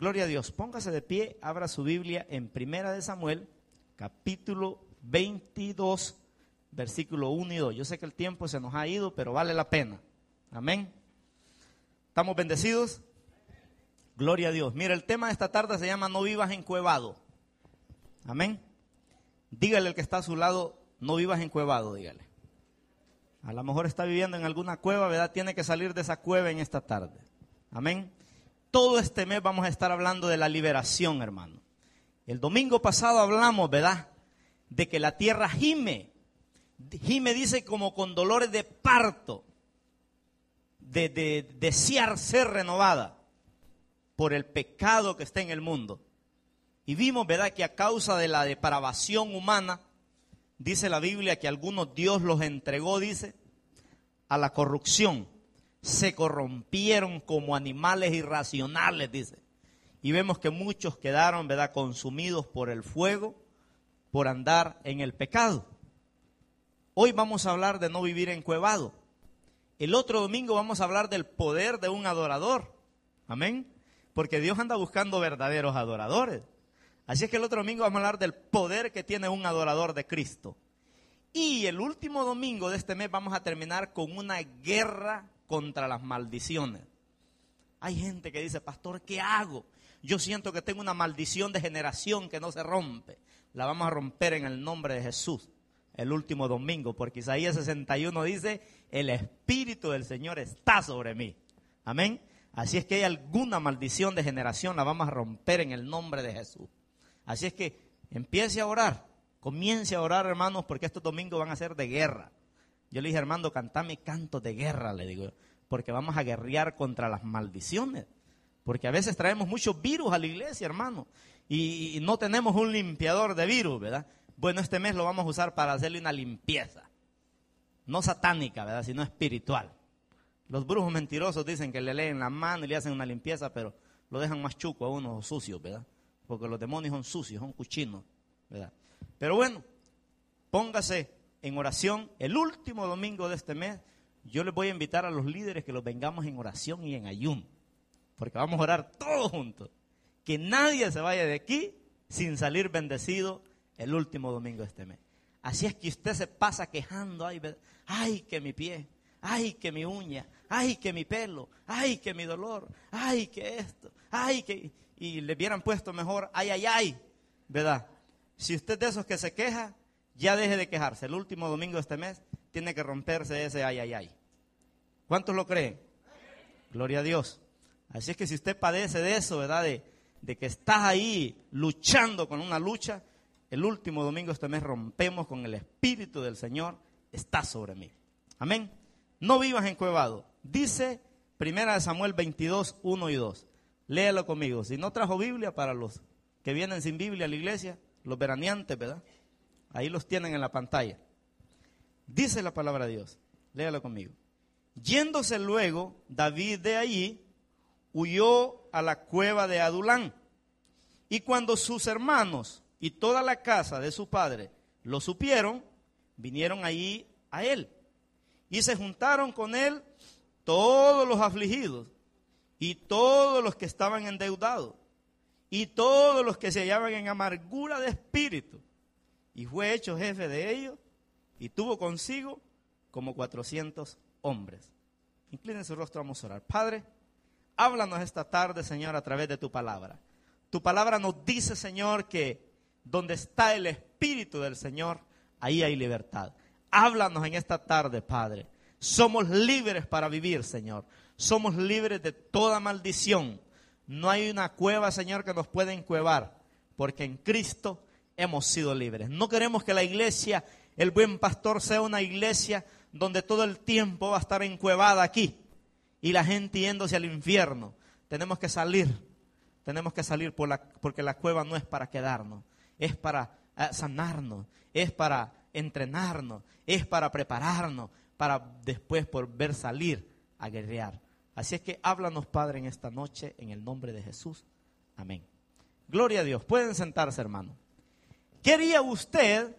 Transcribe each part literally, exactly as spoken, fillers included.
Gloria a Dios. Póngase de pie, abra su Biblia en Primera de Samuel, capítulo veintidós, versículo uno y dos. Yo sé que el tiempo se nos ha ido, pero vale la pena. Amén. ¿Estamos bendecidos? Gloria a Dios. Mira, el tema de esta tarde se llama No vivas encuevado. Amén. Dígale al que está a su lado, no vivas encuevado, dígale. A lo mejor está viviendo en alguna cueva, ¿verdad? Tiene que salir de esa cueva en esta tarde. Amén. Todo este mes vamos a estar hablando de la liberación, hermano. El domingo pasado hablamos, ¿verdad? De que la tierra gime. Gime dice como con dolores de parto. De, de, de desear ser renovada por el pecado que está en el mundo. Y vimos, ¿verdad?, que a causa de la depravación humana, dice la Biblia que algunos Dios los entregó, dice, a la corrupción. Se corrompieron como animales irracionales, dice. Y vemos que muchos quedaron, ¿verdad?, consumidos por el fuego, por andar en el pecado. Hoy vamos a hablar de no vivir encuevado. El otro domingo vamos a hablar del poder de un adorador. Amén. Porque Dios anda buscando verdaderos adoradores. Así es que el otro domingo vamos a hablar del poder que tiene un adorador de Cristo. Y el último domingo de este mes vamos a terminar con una guerra contra las maldiciones. Hay gente que dice, pastor, ¿qué hago? Yo siento que tengo una maldición de generación que no se rompe. La vamos a romper en el nombre de Jesús el último domingo, porque Isaías sesenta y uno dice, el Espíritu del Señor está sobre mí. Amén. Así es que hay alguna maldición de generación, la vamos a romper en el nombre de Jesús. Así es que empiece a orar, comience a orar, hermanos, porque estos domingos van a ser de guerra. Yo le dije, hermano, cantame cantos de guerra, le digo, porque vamos a guerrear contra las maldiciones. Porque a veces traemos muchos virus a la iglesia, hermano, y, y no tenemos un limpiador de virus, ¿verdad? Bueno, este mes lo vamos a usar para hacerle una limpieza, no satánica, ¿verdad?, sino espiritual. Los brujos mentirosos dicen que le leen la mano y le hacen una limpieza, pero lo dejan más chuco a uno, sucio, ¿verdad? Porque los demonios son sucios, son cochinos, ¿verdad? Pero bueno, póngase en oración. El último domingo de este mes, yo les voy a invitar a los líderes que los vengamos en oración y en ayuno, porque vamos a orar todos juntos. Que nadie se vaya de aquí sin salir bendecido el último domingo de este mes. Así es que usted se pasa quejando, ay, ay, que mi pie, ay, que mi uña, ay, que mi pelo, ay, que mi dolor, ay, que esto, ay, que... Y le hubieran puesto mejor, ay, ay, ay, ¿verdad? Si usted de esos que se queja, ya deje de quejarse. El último domingo de este mes tiene que romperse ese ay, ay, ay. ¿Cuántos lo creen? Gloria a Dios. Así es que si usted padece de eso, ¿verdad? De, de que estás ahí luchando con una lucha, el último domingo de este mes rompemos con el Espíritu del Señor, está sobre mí. Amén. No vivas encuevado. Dice Primera de Samuel veintidós, uno y dos. Léalo conmigo. Si no trajo Biblia, para los que vienen sin Biblia a la iglesia, los veraneantes, ¿verdad? Ahí los tienen en la pantalla. Dice la palabra de Dios. Léalo conmigo. Yéndose luego David de allí, huyó a la cueva de Adulán. Y cuando sus hermanos y toda la casa de su padre lo supieron, vinieron allí a él. Y se juntaron con él todos los afligidos, y todos los que estaban endeudados, y todos los que se hallaban en amargura de espíritu. Y fue hecho jefe de ellos, y tuvo consigo como cuatrocientos hombres. Inclinen su rostro, vamos a orar. Padre, háblanos esta tarde, Señor, a través de tu palabra. Tu palabra nos dice, Señor, que donde está el Espíritu del Señor, ahí hay libertad. Háblanos en esta tarde, Padre. Somos libres para vivir, Señor. Somos libres de toda maldición. No hay una cueva, Señor, que nos pueda encuevar, porque en Cristo hemos sido libres. No queremos que la iglesia, el buen pastor, sea una iglesia donde todo el tiempo va a estar encuevada aquí y la gente yéndose al infierno. Tenemos que salir, tenemos que salir por la, porque la cueva no es para quedarnos, es para eh, sanarnos, es para entrenarnos, es para prepararnos, para después poder salir a guerrear. Así es que háblanos, Padre, en esta noche, en el nombre de Jesús. Amén. Gloria a Dios. Pueden sentarse, hermano. ¿Qué haría usted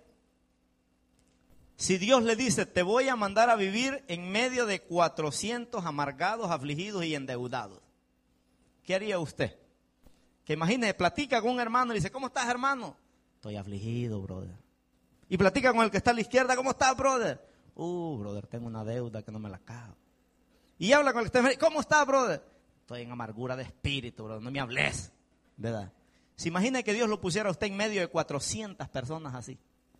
si Dios le dice, te voy a mandar a vivir en medio de cuatrocientos amargados, afligidos y endeudados? ¿Qué haría usted? Que imagine, platica con un hermano y dice, ¿cómo estás, hermano? Estoy afligido, brother. Y platica con el que está a la izquierda, ¿cómo estás, brother? Uh, brother, tengo una deuda que no me la acabo. Y habla con el que está, ¿cómo estás, brother? Estoy en amargura de espíritu, brother, no me hables, ¿verdad? Se imagina que Dios lo pusiera a usted en medio de cuatrocientas personas así.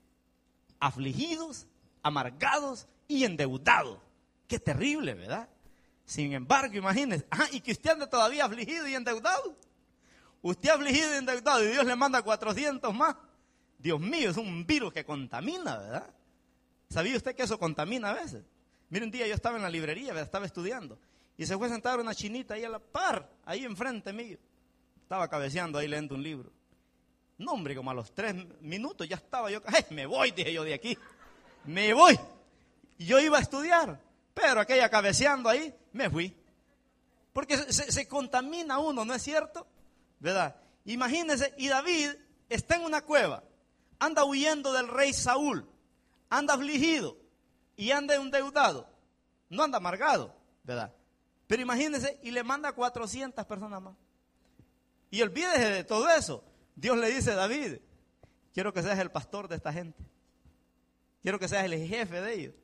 Afligidos, amargados y endeudados. Qué terrible, ¿verdad? Sin embargo, imagínese, ah, y que usted ande todavía afligido y endeudado. Usted afligido y endeudado y Dios le manda cuatrocientos más. Dios mío, es un virus que contamina, ¿verdad? ¿Sabía usted que eso contamina a veces? Mire, un día yo estaba en la librería, ¿verdad? Estaba estudiando. Y se fue a sentar una chinita ahí a la par, ahí enfrente mío. Estaba cabeceando ahí leyendo un libro. No, hombre, como a los tres minutos ya estaba yo. ¡Ay, me voy! Dije yo de aquí. Me voy. Y yo iba a estudiar. Pero aquella cabeceando ahí, me fui. Porque se, se, se contamina uno, ¿no es cierto? ¿Verdad? Imagínense, y David está en una cueva. Anda huyendo del rey Saúl. Anda afligido. Y anda endeudado. No anda amargado, ¿verdad? Pero imagínense, y le manda cuatrocientas personas más. Y olvídese de todo eso. Dios le dice a David, quiero que seas el pastor de esta gente. Quiero que seas el jefe de ellos.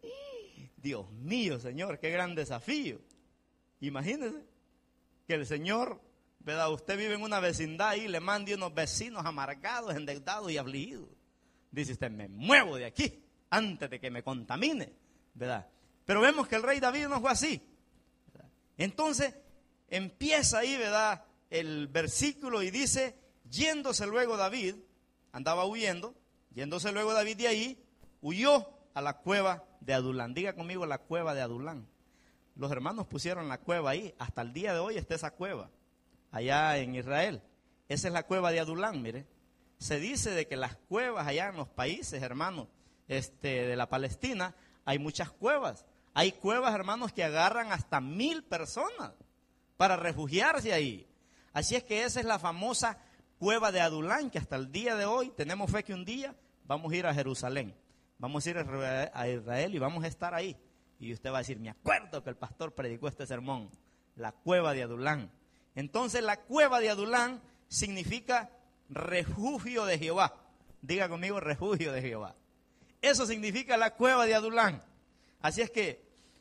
Dios mío, Señor, qué gran desafío. Imagínese que el Señor, ¿verdad? Usted vive en una vecindad y le mande unos vecinos amargados, endeudados y afligidos. Dice usted, me muevo de aquí antes de que me contamine, ¿verdad? Pero vemos que el rey David no fue así, ¿verdad? Entonces empieza ahí, ¿verdad?, el versículo y dice, yéndose luego David, andaba huyendo, yéndose luego David de ahí, huyó a la cueva de Adulán. Diga conmigo, la cueva de Adulán. Los hermanos pusieron la cueva ahí, hasta el día de hoy está esa cueva, allá en Israel. Esa es la cueva de Adulán, mire. Se dice de que las cuevas allá en los países, hermanos, este, de la Palestina, hay muchas cuevas. Hay cuevas, hermanos, que agarran hasta mil personas para refugiarse ahí. Así es que esa es la famosa cueva de Adulán, que hasta el día de hoy tenemos fe que un día vamos a ir a Jerusalén. Vamos a ir a Israel y vamos a estar ahí. Y usted va a decir, me acuerdo que el pastor predicó este sermón, la cueva de Adulán. Entonces la cueva de Adulán significa refugio de Jehová. Diga conmigo, refugio de Jehová. Eso significa la cueva de Adulán. Así es que,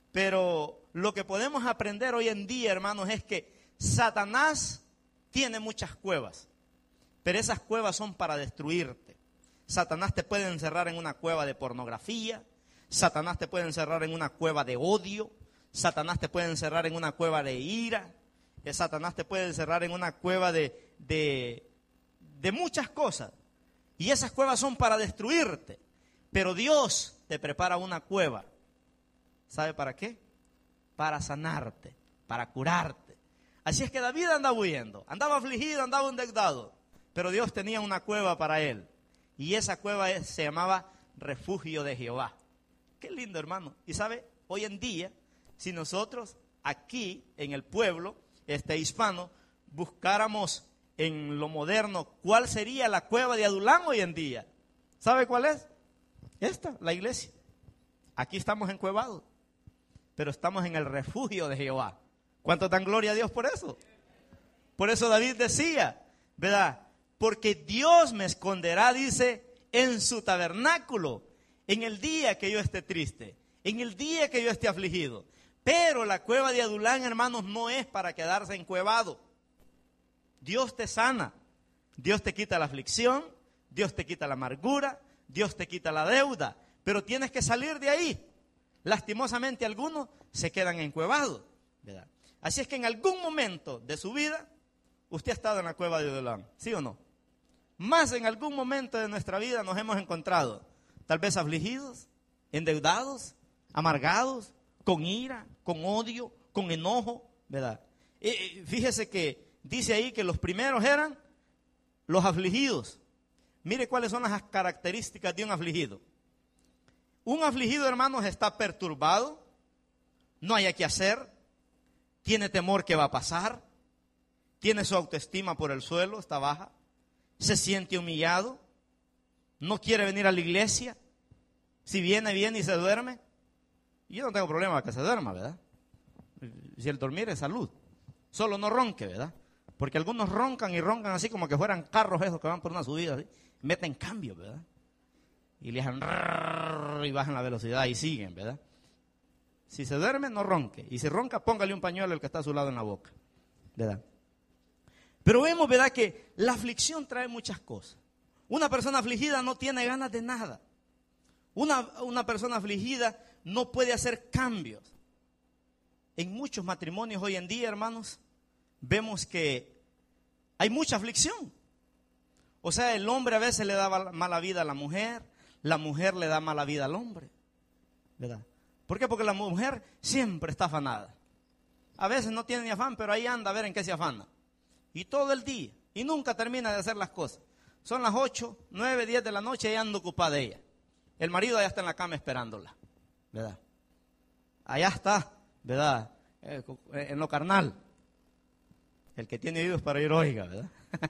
pero lo que podemos aprender hoy en día, hermanos, es que Satanás tiene muchas cuevas, pero esas cuevas son para destruirte. Satanás te puede encerrar en una cueva de pornografía, Satanás te puede encerrar en una cueva de odio, Satanás te puede encerrar en una cueva de ira, Satanás te puede encerrar en una cueva de, de, de muchas cosas. Y esas cuevas son para destruirte, pero Dios te prepara una cueva. ¿Sabe para qué? Para sanarte, para curarte. Así es que David andaba huyendo, andaba afligido, andaba endeudado, pero Dios tenía una cueva para él. Y esa cueva es, se llamaba refugio de Jehová. Qué lindo, hermano. Y sabe, hoy en día, si nosotros aquí en el pueblo este hispano buscáramos en lo moderno cuál sería la cueva de Adulán hoy en día, ¿sabe cuál es? Esta, la iglesia. Aquí estamos encuevados, pero estamos en el refugio de Jehová. ¿Cuánto dan gloria a Dios por eso? Por eso David decía, ¿verdad? Porque Dios me esconderá, dice, en su tabernáculo, en el día que yo esté triste, en el día que yo esté afligido. Pero la cueva de Adulán, hermanos, no es para quedarse encuevado. Dios te sana, Dios te quita la aflicción, Dios te quita la amargura, Dios te quita la deuda, pero tienes que salir de ahí. Lastimosamente algunos se quedan encuevados, ¿verdad? Así es que en algún momento de su vida, usted ha estado en la cueva de Adulán, ¿sí o no? Más en algún momento de nuestra vida nos hemos encontrado, tal vez afligidos, endeudados, amargados, con ira, con odio, con enojo, ¿verdad? Eh, fíjese que dice ahí que los primeros eran los afligidos. Mire cuáles son las características de un afligido. Un afligido, hermanos, está perturbado, no hay qué hacer, tiene temor que va a pasar, tiene su autoestima por el suelo, está baja, se siente humillado, no quiere venir a la iglesia, si viene, viene y se duerme. Yo no tengo problema que se duerma, ¿verdad? Si el dormir es salud, solo no ronque, ¿verdad? Porque algunos roncan y roncan así como que fueran carros esos que van por una subida, ¿sí? Meten cambio, ¿verdad? Y le hacen y bajan la velocidad y siguen, ¿verdad? Si se duerme, no ronque. Y si ronca, póngale un pañuelo al que está a su lado en la boca, ¿verdad? Pero vemos, ¿verdad?, que la aflicción trae muchas cosas. Una persona afligida no tiene ganas de nada. Una, una persona afligida no puede hacer cambios. En muchos matrimonios hoy en día, hermanos, vemos que hay mucha aflicción. O sea, el hombre a veces le da mala vida a la mujer, la mujer le da mala vida al hombre, ¿verdad? ¿Por qué? Porque la mujer siempre está afanada. A veces no tiene ni afán, pero ahí anda a ver en qué se afana. Y todo el día, y nunca termina de hacer las cosas. Son las ocho, nueve, diez de la noche y anda ocupada ella. El marido allá está en la cama esperándola, ¿verdad? Allá está, ¿verdad? Eh, en lo carnal. El que tiene oídos para oír, oiga, ¿verdad?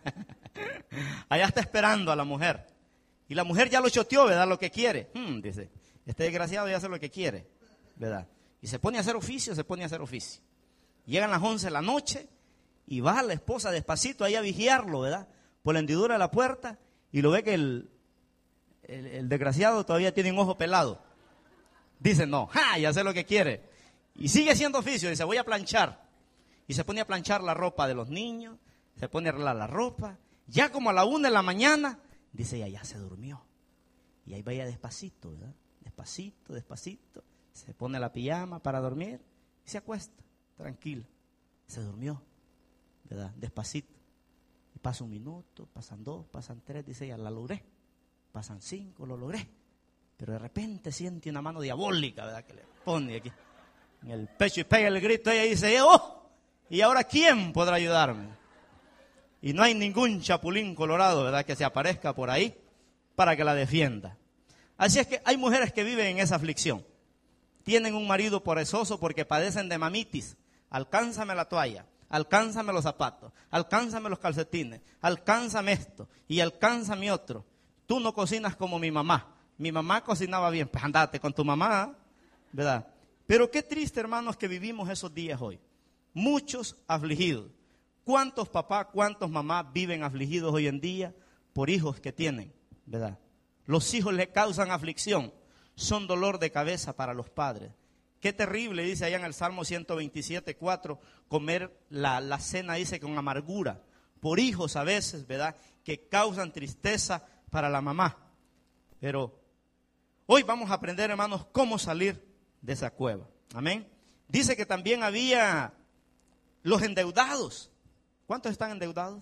Allá está esperando a la mujer. Y la mujer ya lo choteó, ¿verdad? Lo que quiere. Hmm, dice, este desgraciado ya hace lo que quiere, ¿verdad? Y se pone a hacer oficio, se pone a hacer oficio. Llegan las once de la noche y va la esposa despacito ahí a vigiarlo, ¿verdad? Por la hendidura de la puerta y lo ve que el, el, el desgraciado todavía tiene un ojo pelado. Dice, no, ¡ja! Ya sé lo que quiere. Y sigue haciendo oficio, dice, voy a planchar. Y se pone a planchar la ropa de los niños, se pone a arreglar la ropa. Ya como a la una de la mañana, dice, ya, ya se durmió. Y ahí vaya despacito, ¿verdad? Despacito, despacito. Se pone la pijama para dormir y se acuesta, tranquila. Se durmió, ¿verdad? Despacito. Y pasa un minuto, pasan dos, pasan tres, dice ella, la logré. Pasan cinco, lo logré. Pero de repente siente una mano diabólica, ¿verdad? Que le pone aquí en el pecho y pega el grito. Ella dice, ¡oh! ¿Y ahora quién podrá ayudarme? Y no hay ningún chapulín colorado, ¿verdad?, que se aparezca por ahí para que la defienda. Así es que hay mujeres que viven en esa aflicción. Tienen un marido perezoso porque padecen de mamitis. Alcánzame la toalla, alcánzame los zapatos, alcánzame los calcetines, alcánzame esto y alcánzame otro. Tú no cocinas como mi mamá. Mi mamá cocinaba bien, pues andate con tu mamá, ¿verdad? Pero qué triste, hermanos, que vivimos esos días hoy. Muchos afligidos. ¿Cuántos papás, cuántos mamás viven afligidos hoy en día por hijos que tienen, ¿verdad? Los hijos le causan aflicción, son dolor de cabeza para los padres. Qué terrible, dice allá en el Salmo ciento veintisiete, cuatro, comer la, la cena, dice, con amargura. Por hijos a veces, ¿verdad?, que causan tristeza para la mamá. Pero hoy vamos a aprender, hermanos, cómo salir de esa cueva. Amén. Dice que también había los endeudados. ¿Cuántos están endeudados?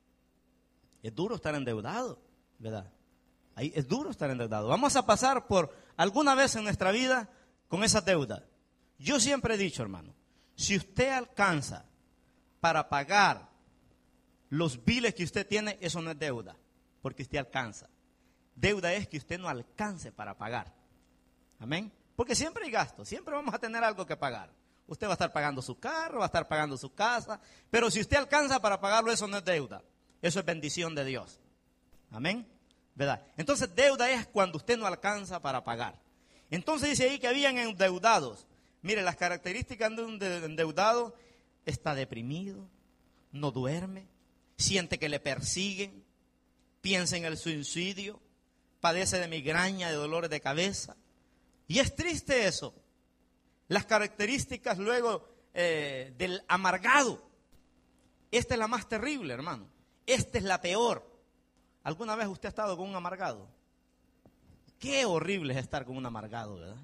Es duro estar endeudado, ¿verdad? Ahí es duro estar endeudado. Vamos a pasar por alguna vez en nuestra vida con esa deuda. Yo siempre he dicho, hermano, si usted alcanza para pagar los biles que usted tiene, eso no es deuda, porque usted alcanza. Deuda es que usted no alcance para pagar. Amén. Porque siempre hay gastos, siempre vamos a tener algo que pagar. Usted va a estar pagando su carro, va a estar pagando su casa, pero si usted alcanza para pagarlo, eso no es deuda. Eso es bendición de Dios. Amén. ¿Verdad? Entonces deuda es cuando usted no alcanza para pagar. Entonces dice ahí que habían endeudados. Mire, las características de un endeudado: está deprimido, no duerme, siente que le persiguen, piensa en el suicidio, padece de migraña, de dolores de cabeza. Y es triste eso. Las características luego eh, del amargado. Esta es la más terrible, hermano. Esta es la peor. ¿Alguna vez usted ha estado con un amargado? Qué horrible es estar con un amargado, ¿verdad?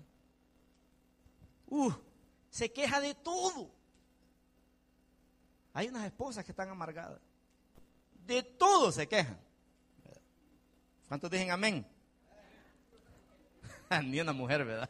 Uh, se queja de todo. Hay unas esposas que están amargadas. De todo se quejan. ¿Cuántos dicen amén? Ni una mujer, ¿verdad?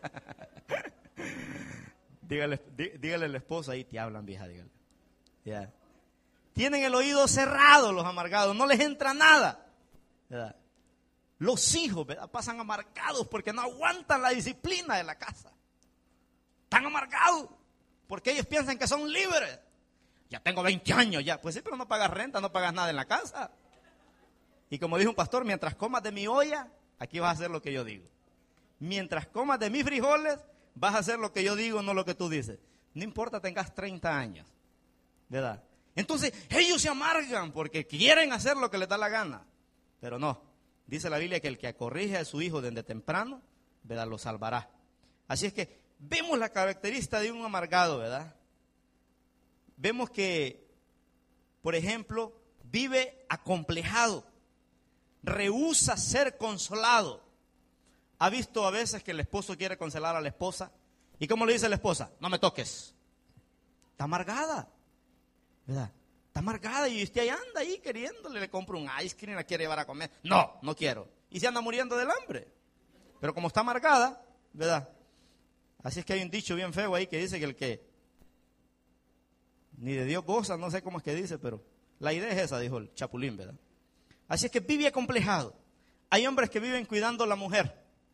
dígale, dí, dígale a la esposa ahí, te hablan, vieja, dígale. Ya. Tienen el oído cerrado los amargados, no les entra nada, ¿verdad? Los hijos, ¿verdad?, pasan amargados porque no aguantan la disciplina de la casa. Están amargados porque ellos piensan que son libres. Ya tengo veinte años ya. Pues sí, pero no pagas renta, no pagas nada en la casa. Y como dijo un pastor, mientras comas de mi olla, aquí vas a hacer lo que yo digo. Mientras comas de mis frijoles, vas a hacer lo que yo digo, no lo que tú dices. No importa tengas treinta años, ¿verdad? Entonces ellos se amargan porque quieren hacer lo que les da la gana. Pero no, dice la Biblia que el que corrige a su hijo desde temprano, ¿verdad?, lo salvará. Así es que vemos la característica de un amargado, ¿verdad? Vemos que, por ejemplo, vive acomplejado, rehúsa ser consolado. ¿Ha visto a veces que el esposo quiere consolar a la esposa? ¿Y cómo le dice la esposa? No me toques. Está amargada, ¿verdad? Está amargada y usted ahí anda ahí queriéndole, le compra un ice cream, la quiere llevar a comer. No, no quiero. Y se anda muriendo del hambre. Pero como está amargada, ¿verdad? Así es que hay un dicho bien feo ahí que dice que el que ni de Dios goza, no sé cómo es que dice, pero la idea es esa, dijo el Chapulín, ¿verdad? Así es que vive acomplejado. Hay hombres que viven cuidando a la mujer.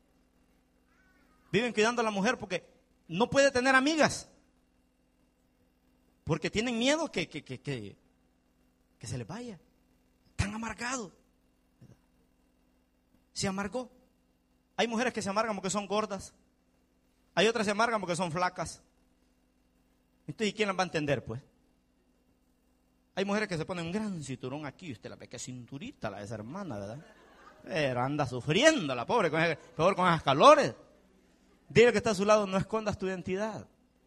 Viven cuidando a la mujer porque no puede tener amigas. Porque tienen miedo que, que, que, que, que se les vaya. Están amargados. Se amargó. Hay mujeres que se amargan porque son gordas. Hay otras que se amargan porque son flacas. Entonces, ¿y quién las va a entender, pues? Hay mujeres que se ponen un gran cinturón aquí. Usted la ve que cinturita la de esa hermana, ¿verdad? Pero anda sufriendo la pobre, con ese, peor con esos calores. Dile que está a su lado, no escondas tu identidad.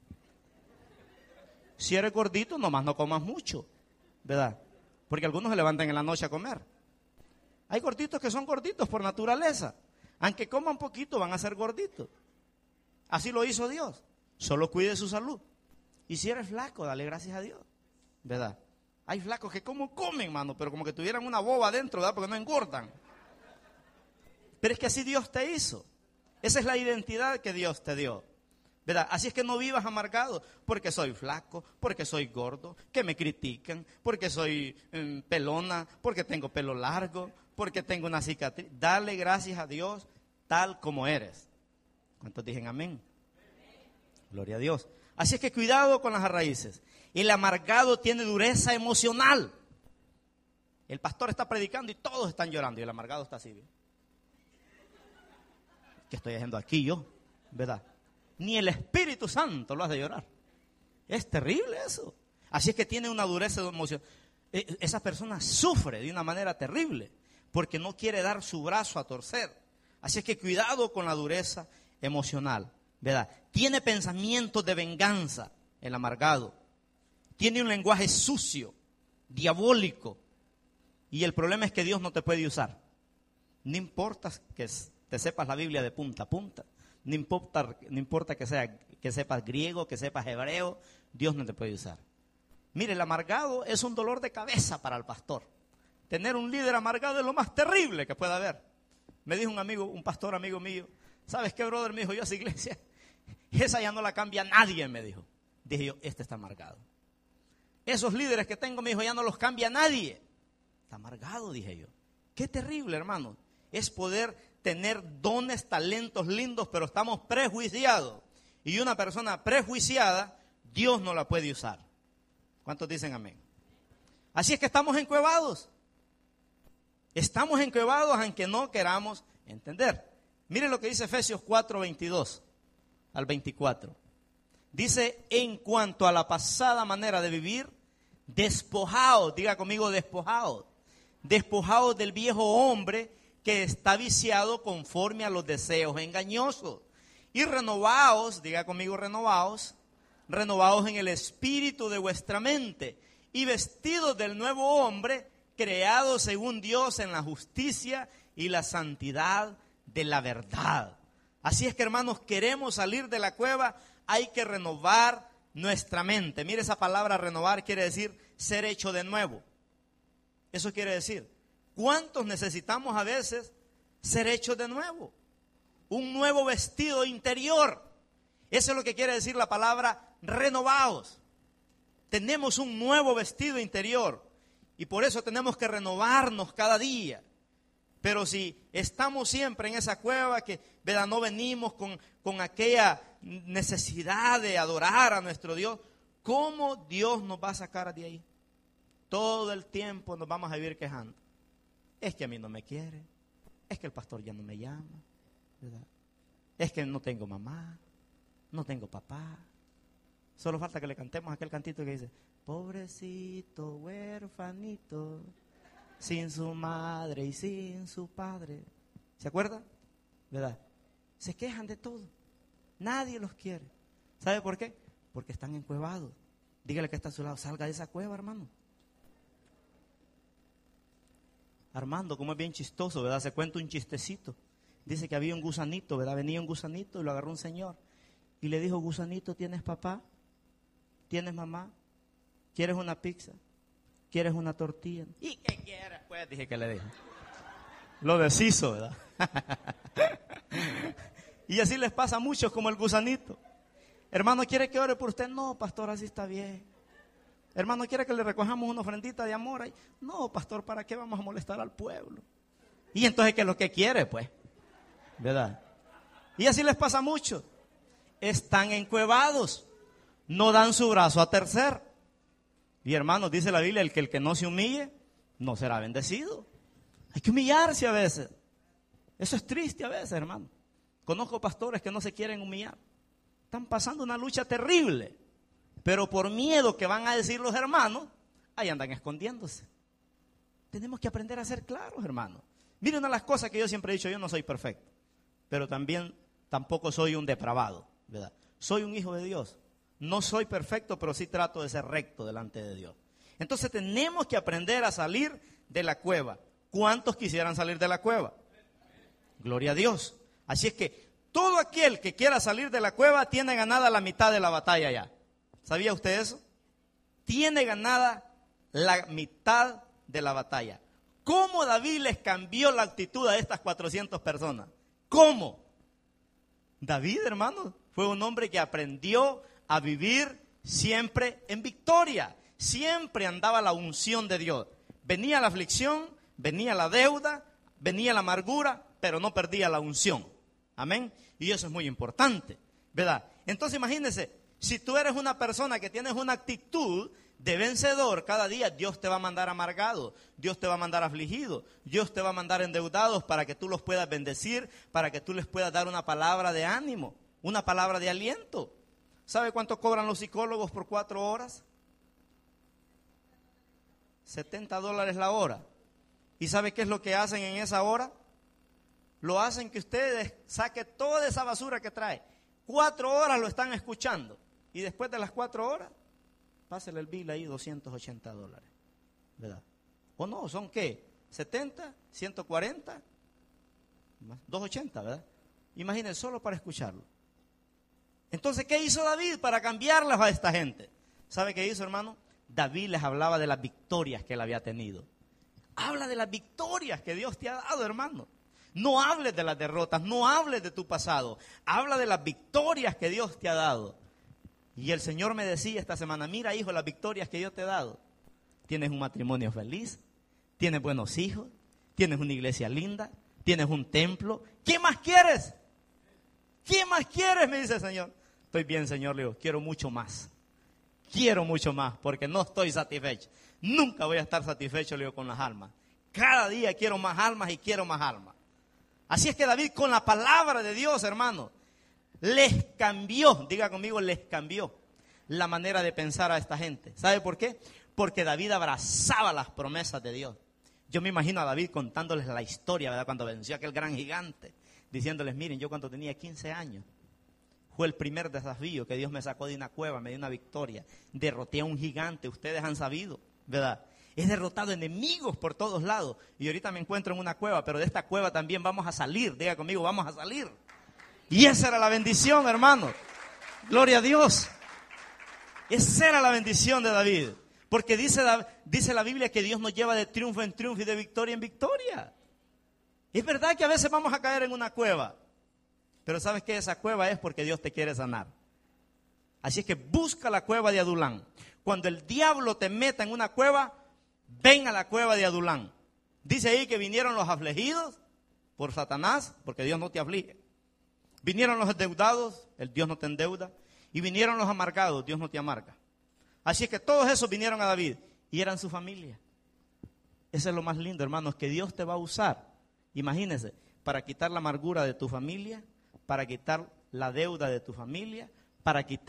Si eres gordito, nomás no comas mucho, ¿verdad? Porque algunos se levantan en la noche a comer. Hay gorditos que son gorditos por naturaleza. Aunque coman poquito, van a ser gorditos. Así lo hizo Dios. Solo cuide su salud. Y si eres flaco, dale gracias a Dios, ¿verdad? Hay flacos que como comen, mano, pero como que tuvieran una boba adentro, ¿verdad? Porque no engordan. Pero es que así Dios te hizo. Esa es la identidad que Dios te dio, ¿verdad? Así es que no vivas amargado porque soy flaco, porque soy gordo, que me critican, porque soy eh, pelona, porque tengo pelo largo, porque tengo una cicatriz. Dale gracias a Dios tal como eres. ¿Cuántos dicen amén? Gloria a Dios. Así es que cuidado con las raíces. El amargado tiene dureza emocional. El pastor está predicando y todos están llorando y el amargado está así. ¿Bien? ¿Qué estoy haciendo aquí yo? ¿Verdad? Ni el Espíritu Santo lo hace llorar. Es terrible eso. Así es que tiene una dureza emocional. Esa persona sufre de una manera terrible porque no quiere dar su brazo a torcer. Así es que cuidado con la dureza emocional, ¿verdad? Tiene pensamientos de venganza, el amargado. Tiene un lenguaje sucio, diabólico. Y el problema es que Dios no te puede usar. No importa que te sepas la Biblia de punta a punta. No importa, no importa que, sea, que sepas griego, que sepas hebreo. Dios no te puede usar. Mire, el amargado es un dolor de cabeza para el pastor. Tener un líder amargado es lo más terrible que pueda haber. Me dijo un amigo, un pastor amigo mío, ¿sabes qué, brother? Me dijo, yo a esa iglesia, esa ya no la cambia nadie, me dijo. Dije yo, este está amargado. Esos líderes que tengo, me dijo, ya no los cambia nadie. Está amargado, dije yo. Qué terrible, hermano. Es poder tener dones, talentos lindos, pero estamos prejuiciados. Y una persona prejuiciada, Dios no la puede usar. ¿Cuántos dicen amén? Así es que estamos encuevados. Estamos encuevados aunque no queramos entender. Mire lo que dice Efesios cuatro, veintidós al veinticuatro. Dice, en cuanto a la pasada manera de vivir, despojaos, diga conmigo, despojaos. Despojaos del viejo hombre que está viciado conforme a los deseos engañosos. Y renovaos, diga conmigo, renovaos, renovaos en el espíritu de vuestra mente y vestidos del nuevo hombre, creado según Dios en la justicia y la santidad de la verdad. Así es que, hermanos, queremos salir de la cueva, hay que renovar nuestra mente. Mire, esa palabra renovar quiere decir ser hecho de nuevo. Eso quiere decir, ¿cuántos necesitamos a veces ser hechos de nuevo? Un nuevo vestido interior. Eso es lo que quiere decir la palabra renovaos. Tenemos un nuevo vestido interior y por eso tenemos que renovarnos cada día. Pero si estamos siempre en esa cueva que, ¿verdad?, no venimos con, con aquella necesidad de adorar a nuestro Dios, ¿cómo Dios nos va a sacar de ahí? Todo el tiempo nos vamos a vivir quejando. Es que a mí no me quiere, es que el pastor ya no me llama, ¿verdad? Es que no tengo mamá, no tengo papá. Solo falta que le cantemos aquel cantito que dice, pobrecito huerfanito, sin su madre y sin su padre. ¿Se acuerda? ¿Verdad? Se quejan de todo. Nadie los quiere. ¿Sabe por qué? Porque están encuevados. Dígale que está a su lado, salga de esa cueva, hermano. Armando, como es bien chistoso, ¿verdad? Se cuenta un chistecito. Dice que había un gusanito, ¿verdad? Venía un gusanito y lo agarró un señor. Y le dijo, gusanito, ¿tienes papá? ¿Tienes mamá? ¿Quieres una pizza? ¿Quieres una tortilla? ¿Y qué quieres? Pues dije que le dije. Lo deshizo, ¿verdad? Y así les pasa a muchos como el gusanito. Hermano, ¿quiere que ore por usted? No, pastor, así está bien. Hermano, ¿quiere que le recojamos una ofrendita de amor ahí? No, pastor, ¿para qué vamos a molestar al pueblo? Y entonces, ¿qué es lo que quiere, pues? ¿Verdad? Y así les pasa a muchos. Están encuevados. No dan su brazo a tercer. Y hermanos, dice la Biblia, el que el que no se humille, no será bendecido. Hay que humillarse a veces. Eso es triste a veces, hermano. Conozco pastores que no se quieren humillar. Están pasando una lucha terrible. Pero por miedo que van a decir los hermanos, ahí andan escondiéndose. Tenemos que aprender a ser claros, hermanos. Miren, una de las cosas que yo siempre he dicho, yo no soy perfecto. Pero también tampoco soy un depravado, ¿verdad? Soy un hijo de Dios. No soy perfecto, pero sí trato de ser recto delante de Dios. Entonces tenemos que aprender a salir de la cueva. ¿Cuántos quisieran salir de la cueva? Gloria a Dios. Así es que todo aquel que quiera salir de la cueva tiene ganada la mitad de la batalla ya. ¿Sabía usted eso? Tiene ganada la mitad de la batalla. ¿Cómo David les cambió la actitud a estas cuatrocientas personas? ¿Cómo? David, hermano, fue un hombre que aprendió a vivir siempre en victoria. Siempre andaba la unción de Dios. Venía la aflicción, venía la deuda, venía la amargura, pero no perdía la unción. Amén. Y eso es muy importante, ¿verdad? Entonces imagínense, si tú eres una persona que tienes una actitud de vencedor, cada día Dios te va a mandar amargado, Dios te va a mandar afligido, Dios te va a mandar endeudados para que tú los puedas bendecir, para que tú les puedas dar una palabra de ánimo, una palabra de aliento. ¿Sabe cuánto cobran los psicólogos por cuatro horas? setenta dólares la hora. ¿Y sabe qué es lo que hacen en esa hora? Lo hacen que ustedes saque toda esa basura que trae. Cuatro horas lo están escuchando. Y después de las cuatro horas, pásele el bill ahí, doscientos ochenta dólares. ¿Verdad? ¿O no? ¿Son qué? ¿setenta? ¿ciento cuarenta? doscientos ochenta, ¿verdad? Imagínense, solo para escucharlo. Entonces, ¿qué hizo David para cambiarlas a esta gente? ¿Sabe qué hizo, hermano? David les hablaba de las victorias que él había tenido. Habla de las victorias que Dios te ha dado, hermano. No hables de las derrotas, no hables de tu pasado. Habla de las victorias que Dios te ha dado. Y el Señor me decía esta semana, mira, hijo, las victorias que yo te he dado. Tienes un matrimonio feliz, tienes buenos hijos, tienes una iglesia linda, tienes un templo. ¿Qué más quieres? ¿Qué más quieres? Me dice el Señor. Estoy bien, Señor, le digo, quiero mucho más. Quiero mucho más porque no estoy satisfecho. Nunca voy a estar satisfecho, le digo, con las almas. Cada día quiero más almas y quiero más almas. Así es que David, con la palabra de Dios, hermano, les cambió, diga conmigo, les cambió la manera de pensar a esta gente. ¿Sabe por qué? Porque David abrazaba las promesas de Dios. Yo me imagino a David contándoles la historia, ¿verdad? Cuando venció a aquel gran gigante, diciéndoles, miren, yo cuando tenía quince años, fue el primer desafío que Dios me sacó de una cueva, me dio una victoria, derroté a un gigante, ustedes han sabido, ¿verdad? He derrotado enemigos por todos lados y ahorita me encuentro en una cueva, pero de esta cueva también vamos a salir, diga conmigo, vamos a salir. Y esa era la bendición, hermano. Gloria a Dios. Esa era la bendición de David. Porque dice, dice la Biblia que Dios nos lleva de triunfo en triunfo y de victoria en victoria. Es verdad que a veces vamos a caer en una cueva. Pero ¿sabes qué? Esa cueva es porque Dios te quiere sanar. Así es que busca la cueva de Adulán. Cuando el diablo te meta en una cueva, ven a la cueva de Adulán. Dice ahí que vinieron los afligidos por Satanás, porque Dios no te aflige. Vinieron los endeudados, el Dios no te endeuda. Y vinieron los amargados, Dios no te amarga. Así es que todos esos vinieron a David y eran su familia. Eso es lo más lindo, hermanos, que Dios te va a usar. Imagínense, para quitar la amargura de tu familia, para quitar la deuda de tu familia, para quitar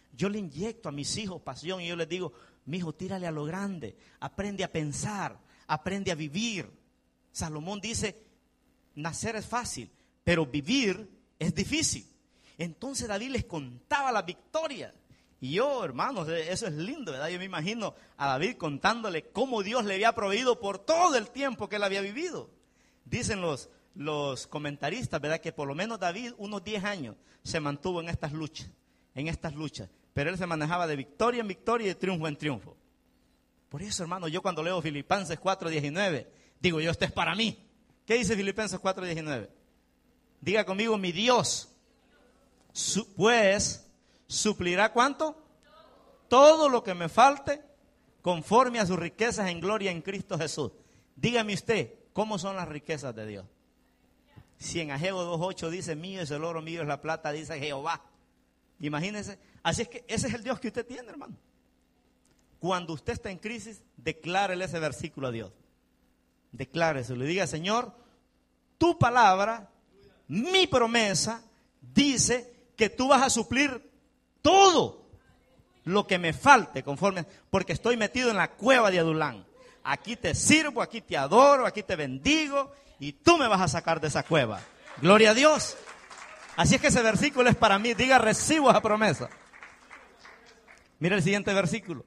Yo le inyecto a mis hijos pasión y yo les digo, mi hijo, tírale a lo grande, aprende a pensar, aprende a vivir. Salomón dice, nacer es fácil, pero vivir es difícil. Entonces David les contaba la victoria. Y yo, hermanos, eso es lindo, ¿verdad? Yo me imagino a David contándole cómo Dios le había proveído por todo el tiempo que él había vivido. Dicen los, los comentaristas, ¿verdad? Que por lo menos David unos diez años se mantuvo en estas luchas, en estas luchas. Pero él se manejaba de victoria en victoria y de triunfo en triunfo. Por eso, hermano, yo cuando leo Filipenses cuatro diecinueve, digo yo, esto es para mí. ¿Qué dice Filipenses cuatro diecinueve? Diga conmigo, mi Dios, su, pues, suplirá ¿cuánto? Todo lo que me falte conforme a sus riquezas en gloria en Cristo Jesús. Dígame usted, ¿cómo son las riquezas de Dios? Si en Ageo dos ocho dice, mío es el oro, mío es la plata, dice Jehová. Imagínense. Así es que ese es el Dios que usted tiene, hermano. Cuando usted está en crisis, declárele ese versículo a Dios. Declárese, le diga, Señor, tu palabra, mi promesa, dice que tú vas a suplir todo lo que me falte conforme, porque estoy metido en la cueva de Adulán. Aquí te sirvo, aquí te adoro, aquí te bendigo y tú me vas a sacar de esa cueva. Gloria a Dios. Así es que ese versículo es para mí. Diga, recibo esa promesa. Mira el siguiente versículo.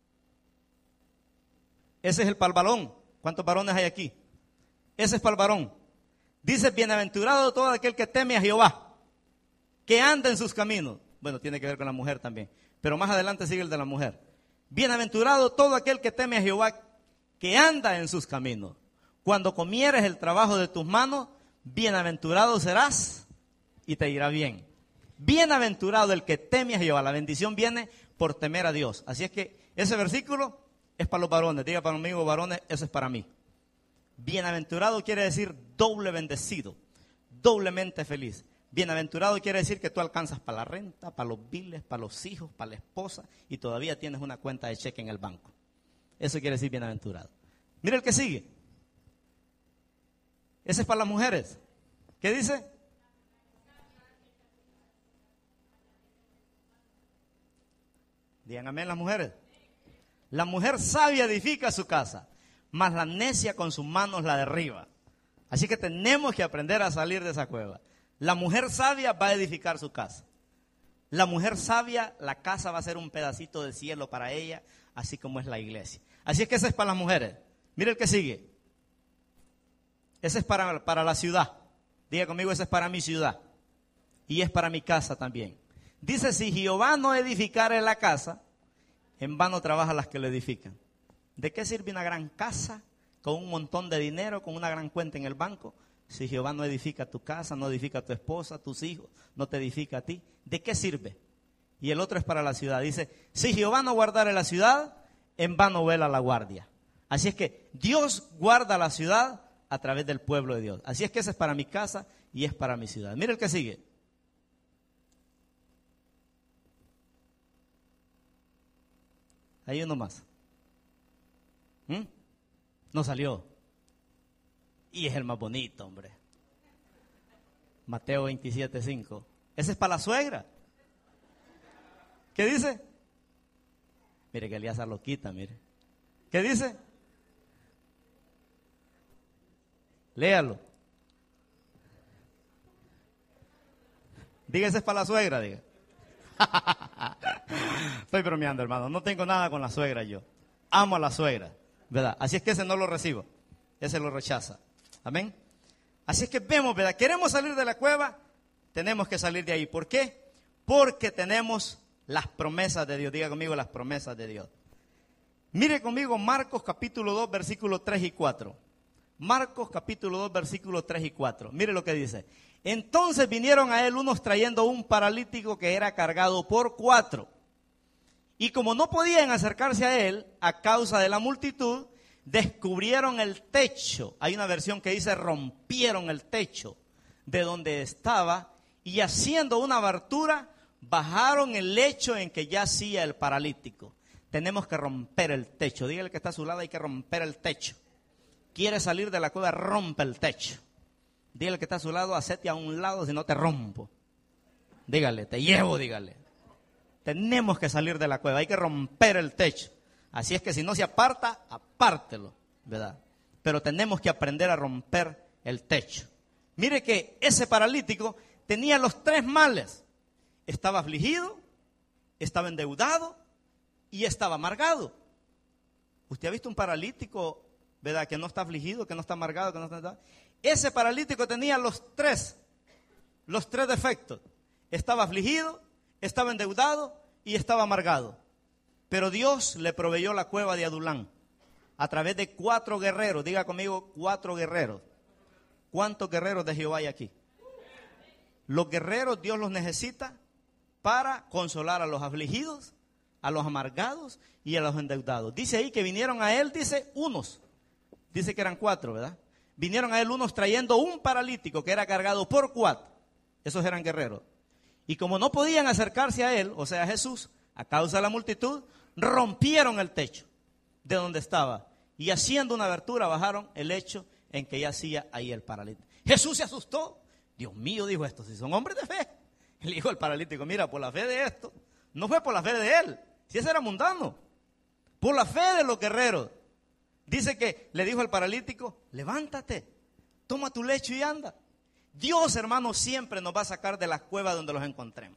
Ese es el palvarón. ¿Cuántos varones hay aquí? Ese es palvarón. Dice, bienaventurado todo aquel que teme a Jehová, que anda en sus caminos. Bueno, tiene que ver con la mujer también, pero más adelante sigue el de la mujer. Bienaventurado todo aquel que teme a Jehová, que anda en sus caminos. Cuando comieres el trabajo de tus manos, bienaventurado serás y te irá bien. Bienaventurado el que teme a Jehová. La bendición viene por temer a Dios. Así es que ese versículo es para los varones. Diga para amigos varones, eso es para mí. Bienaventurado quiere decir doble bendecido, doblemente feliz. Bienaventurado quiere decir que tú alcanzas para la renta, para los biles, para los hijos, para la esposa y todavía tienes una cuenta de cheque en el banco. Eso quiere decir bienaventurado. Mira el que sigue. Ese es para las mujeres. ¿Qué dice? Digan amén las mujeres. La mujer sabia edifica su casa, mas la necia con sus manos la derriba. Así que tenemos que aprender a salir de esa cueva. La mujer sabia va a edificar su casa. La mujer sabia, la casa va a ser un pedacito del cielo para ella, así como es la iglesia. Así es que ese es para las mujeres. Mire el que sigue. Ese es para, para la ciudad. Diga conmigo, ese es para mi ciudad. Y es para mi casa también. Dice, si Jehová no edificare la casa, en vano trabajan las que lo edifican. ¿De qué sirve una gran casa con un montón de dinero, con una gran cuenta en el banco? Si Jehová no edifica tu casa, no edifica a tu esposa, tus hijos, no te edifica a ti, ¿de qué sirve? Y el otro es para la ciudad. Dice, si Jehová no guardare la ciudad, en vano vela la guardia. Así es que Dios guarda la ciudad a través del pueblo de Dios. Así es que ese es para mi casa y es para mi ciudad. Mira el que sigue. Hay uno más. ¿Mm? No salió. Y es el más bonito, hombre. Mateo veintisiete, cinco. Ese es para la suegra. ¿Qué dice? Mire que Elías lo quita, mire. ¿Qué dice? Léalo. Diga, ese es para la suegra, diga. Estoy bromeando, hermano. No tengo nada con la suegra yo. Amo a la suegra, ¿verdad? Así es que ese no lo recibo. Ese lo rechaza. Amén. Así es que vemos, ¿verdad? Queremos salir de la cueva, tenemos que salir de ahí. ¿Por qué? Porque tenemos las promesas de Dios. Diga conmigo, las promesas de Dios. Mire conmigo Marcos capítulo dos, versículos tres y cuatro. Marcos capítulo dos, versículos tres y cuatro. Mire lo que dice. Entonces vinieron a él unos trayendo un paralítico que era cargado por cuatro. Y como no podían acercarse a él a causa de la multitud, descubrieron el techo. Hay una versión que dice rompieron el techo de donde estaba y haciendo una abertura bajaron el lecho en que yacía el paralítico. Tenemos que romper el techo. Dígale que está a su lado, hay que romper el techo. Quiere salir de la cueva, rompe el techo. Dígale que está a su lado, hacete a un lado si no te rompo. Dígale, te llevo, dígale. Tenemos que salir de la cueva, hay que romper el techo. Así es que si no se aparta, apártelo, ¿verdad? Pero tenemos que aprender a romper el techo. Mire que ese paralítico tenía los tres males. Estaba afligido, estaba endeudado y estaba amargado. ¿Usted ha visto un paralítico, verdad, que no está afligido, que no está amargado, que no está... Ese paralítico tenía los tres, los tres defectos. Estaba afligido, estaba endeudado y estaba amargado. Pero Dios le proveyó la cueva de Adulán a través de cuatro guerreros. Diga conmigo, cuatro guerreros. ¿Cuántos guerreros de Jehová hay aquí? Los guerreros Dios los necesita para consolar a los afligidos, a los amargados y a los endeudados. Dice ahí que vinieron a él, dice, unos. Dice que eran cuatro, ¿verdad? Vinieron a él unos trayendo un paralítico que era cargado por cuatro. Esos eran guerreros. Y como no podían acercarse a él, o sea, a Jesús, a causa de la multitud, rompieron el techo de donde estaba. Y haciendo una abertura bajaron el lecho en que yacía ahí el paralítico. Jesús se asustó. Dios mío, dijo esto, si son hombres de fe. Le dijo al paralítico, mira, por la fe de esto, no fue por la fe de él, si ese era mundano, por la fe de los guerreros. Dice que le dijo al paralítico, levántate, toma tu lecho y anda. Dios, hermano, siempre nos va a sacar de las cuevas donde los encontremos.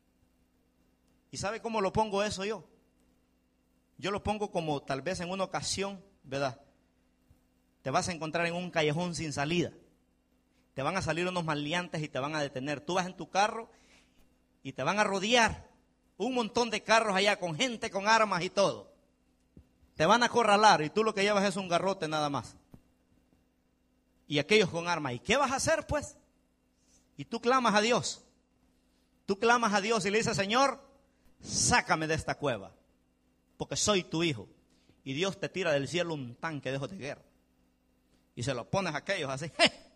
¿Y sabe cómo lo pongo eso yo? Yo lo pongo como tal vez en una ocasión, ¿verdad? Te vas a encontrar en un callejón sin salida. Te van a salir unos maleantes y te van a detener. Tú vas en tu carro y te van a rodear un montón de carros allá con gente con armas y todo. Te van a acorralar y tú lo que llevas es un garrote nada más. Y aquellos con armas. ¿Y qué vas a hacer pues? Y tú clamas a Dios. Tú clamas a Dios y le dices, Señor, sácame de esta cueva, porque soy tu hijo. Y Dios te tira del cielo un tanque de ojos de guerra. Y se lo pones a aquellos así.